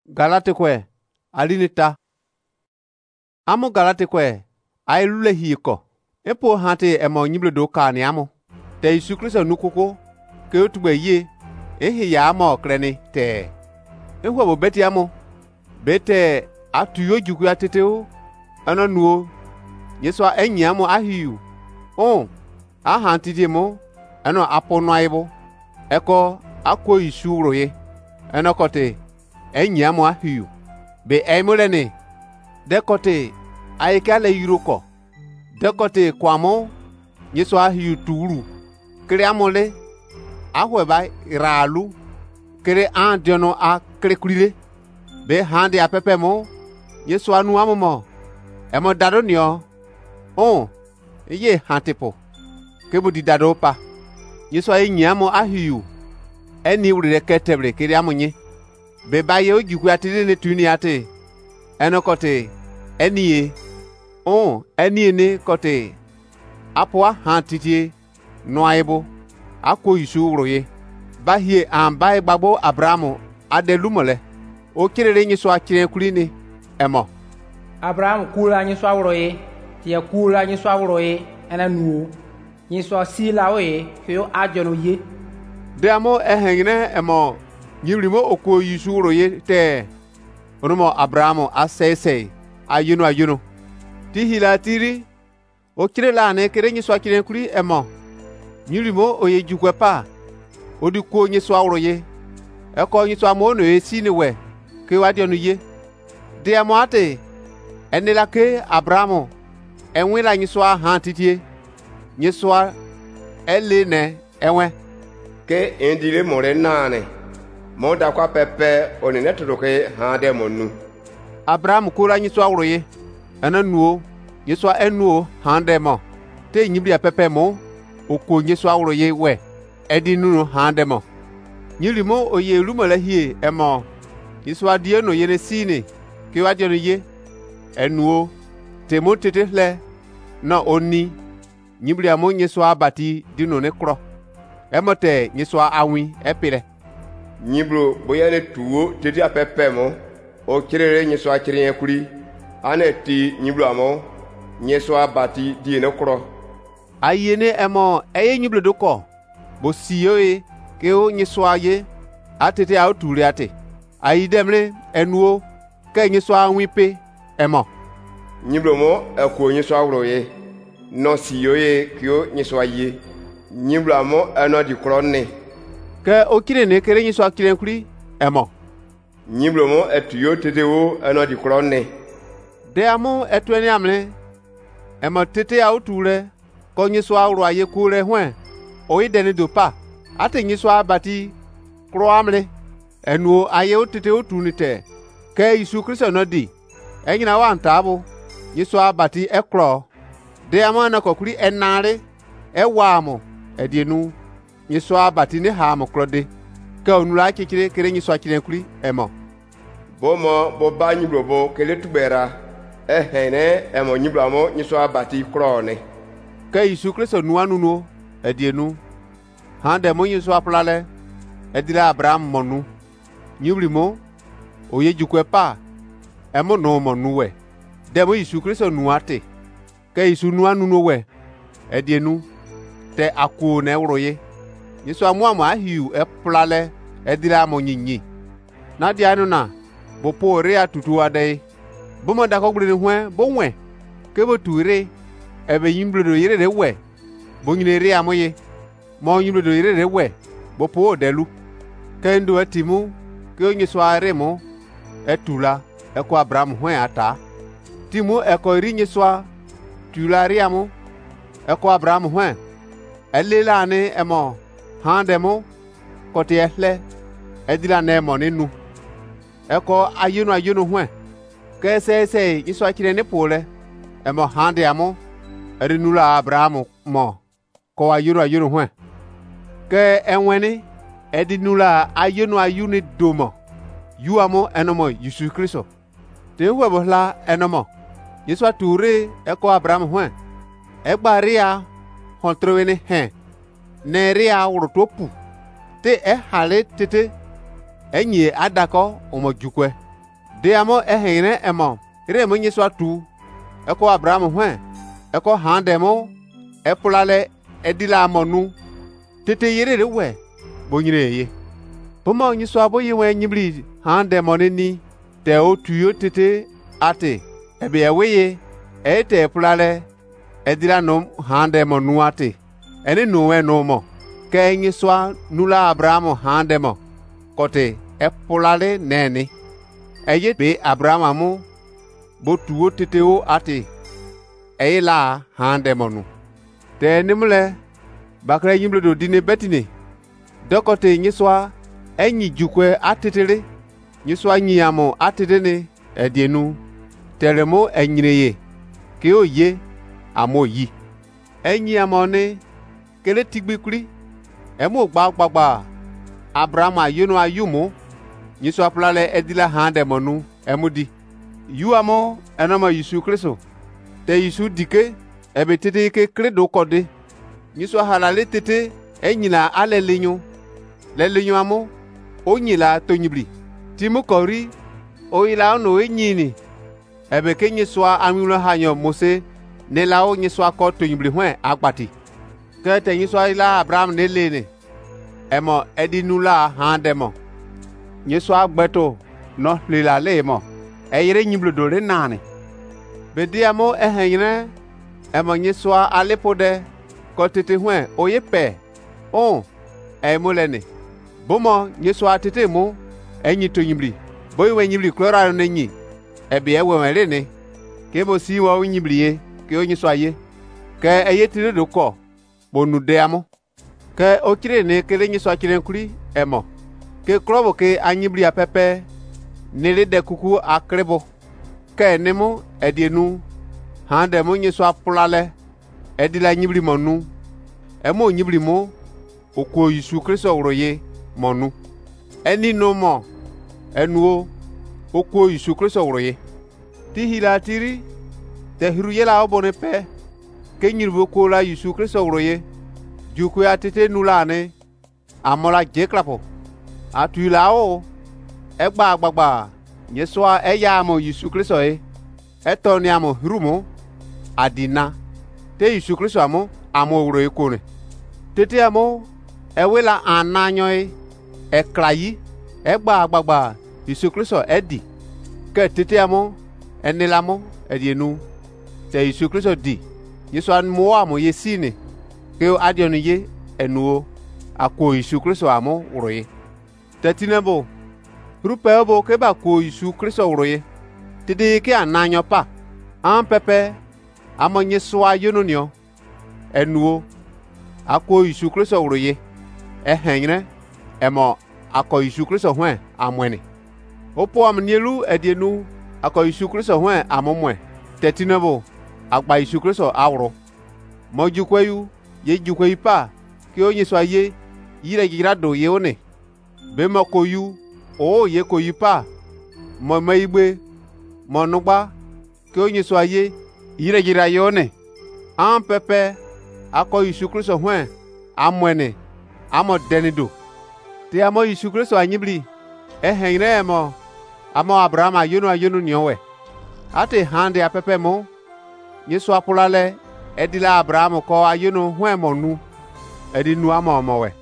Galate kwe alinita amu galate kwe ai lule hiko epo hante emo nyible do kani amu te Yesu Kristo nukoko ke otugbe ye ehi ya amo kreni te ehwo bo beti amu bete atuyo juku ateteo ana nuo Yesu enyi amu ahiu a hantidi mo eno apono aibo eko akwo Yesu roye eno kote enyi amu ahiu be emulene dekote aikale yiroko dekote kwamo Yesu ahiu turu kire amole ahweba iralu kire andiono a krekulile be hande apepe mo Yesu anu amumo emo dadonio ye hantepo kebu di dado pa Yesu enyi amu ahiu eni urire ketebre kire amunye be baye ojuku atile ne tuni ate enokote eniye eniye ne kote apwa hantitie noaibo akwo Yesu roye bahie ambae gbagbo Abrahamu adelumole o kirere Yesu akire kulini emo Abraham kula Yesu awroye tie kula Yesu awroye ena nuo Yesu sila oye kyo ajono ye de amo ehengine emo nyimrimo okwo Yesu roye te onomo Abrahamu asese ayuno ti hilatiri o kirela ne kere Yesu akire kuli emo nyimrimo oye jukwepa odikwo Yesu awroye eko Yesu amono esi ni we ke wadionu ye de amo ate enela ke Abrahamu enwela Yesu hantitie Yesu ele ne enwe ke indile more nane mo da kwa pepe onene todoke hande monu Abrahamu kura Yesu awroye ana nuo Yesu enuo hande mo te nyibia pepe mo okwo Yesu awroye we edinu hande mo nyilimo oye lumole hie emo Yesu adie no yene sine ke wadie no ye enuo temotete le na oni nyibia mo Yesu abati dino ne kro emote Yesu awi epire nyiblo boya ne tuwo tete apepe mo o kirere Yesu akire kuri aneti nyiblo amo Yesu abati di ne kro ayene emo eye nyiblo doko bo siyoe ke o Yesu aye atete auturi ate ayidemle enuo ke Yesu awi pe emo nyiblo mo ekwo Yesu awroye no siyoe kyo Yesu aye nyiblo amo eno di krone ke okire ne kere Yesu akire kuri emo nyiblo mo etuyo tete wo eno di krone de amo etweni amle emo tete auture ko Yesu awro aye kure hwen o idene do pa ate Yesu abati kro amle enuo aye otete otunite ke Yesu Kristo no di enyina wa ntabo Yesu abati ekro de amana kokuri enare ewamo edienu Yesu abati ne ha mokrode ke onura akikire kere Yesu akire kuri emo bomo bo ba nyiblo bo kele tubera ehene emo nyiblo amo Yesu abati krone ke Yesu Kristo nuanu no edienu hande mo Yesu aplale edira Abraham monu nyubrimo oye jukwepa emo no monu we demo Yesu Kristo nuate ke Yesu nuanu no we edienu te akwo na ewroye Yesu amu ahiu eplale edira mo nyinyi na dia no na bo pore atutu ade bo mo da ko gbere hwe bo nwe ke bo tuire ebe yimblo yire de we bo nyine ri amoye mo yimblo yire de we bo po delu kendo atimu ke Yesu aremo etula eko Abraham hwe ata timu eko ri Yesu tula ri amo eko Abraham hwe elela ne emo handemo kote ehle edila ne mo ninu eko ayunu hwe ke se Yesu akire ne pole emo hande amo erinula Abraham mo ko ayunu hwe ke enweni edinula ayunu domo yuamo enomo Yesu Kristo te webola enomo Yesu ature eko Abraham hwe egbaria hontrowene neria urotopu te hale tete enyi adako omojukwe de amo ehene emo ire mo nyiswa tu eko Abraham hwen eko handemo epulale edila amonu tete yere de we bonyire ye pomo nyiswa boyi we nyibli handemo ni te o tuyo tete ate ebe eweye ete epulale edila no handemo nu ate ene no we no mo ke nyiswa nula Abraham handemo kote epulale neni eye be Abraham amu bo tuwo teteo ate eye la handemo nu te nimle bakra yimle do dine betine dokote nyiswa enyi jukwe atetere nyiswa nyiyamo atetene edienu teremo enyireye ke oye amoyi enyi amone kele tigbikuri emu gbagba Abraham ayuno ayumo nyiswa plale edila handemo nu emudi yuamo enama Yesu Kristo te Yesu dike ebe tete ke kredo kode nyiswa halale tete enyila alelinyo lelinyo amo onyila tonyibli timu kori oyila no enyini ebe ke nyiswa amilo hanyo Mose ne lao nyiswa ko tonyibli hwen agbati ke te nyiswa ila Abraham ne lene emo edinula handemo nyiswa gbeto no lila lemo eyire nyiblo dole nane bediamo ehenyne emo nyiswa alepode ko tete hwen oyepe on emolene bomo nyiswa tete mo enyi tonyibli boy we nyibli klora no nyi ebe ewe ne ke bo si wo nyibliye ke onyiswa ye ke eyetire do ko bonu de amo ke okire ne ke nyiswa kire nkuri emo ke krobo ke anyibli apepe nele de kuku akrebo ke nemo edienu hande mo nyiswa pulale edila nyibli monu emo nyibli mo okwo Yesu Kristo wroye monu eni no mo enuo okwo Yesu Kristo wroye ti hilatiri te hiruyela obone pe ke nyirbo ko la Yesu Kristo wroye juku atete nulane amola jeklapo atulao egba agbagba nyeswa eya mo Yesu Kristo eto ni amo hirumo adina te Yesu Kristo amo wroye kone tete amo ewela ananyo eklayi egba agbagba Yesu Kristo edi ke tete amo enelamo edienu te Yesu Kristo di nyeswa mo amo yesine ke adionu ye enuo akwo Yesu Kristo amo wroye tetinebo rupebo ke ba ko Yesu Kristo wroye tede ke ananyo pa an pepe amo nyeswa yononio enuo akwo Yesu Kristo wroye ehenyre emo akwo Yesu Kristo hwen amwene opo amnielu edienu akwo Yesu Kristo hwen amomwe tetinebo agba Yesu Kristo awro mojukweyu ye jukweyu pa ke onyeswa ye yire girado ye one be makoyu o ye koyu pa mo maigbe monugba ke onyeswa ye yire gira ye one an pepe akwo Yesu Kristo hwen amwene amo denido te amo Yesu Kristo anyibli ehenre emo amo Abraham ayonu nyowe ate hande apepe mo Yesu apulale edila Abraham ko ayonu hwen monu edinu amo mowe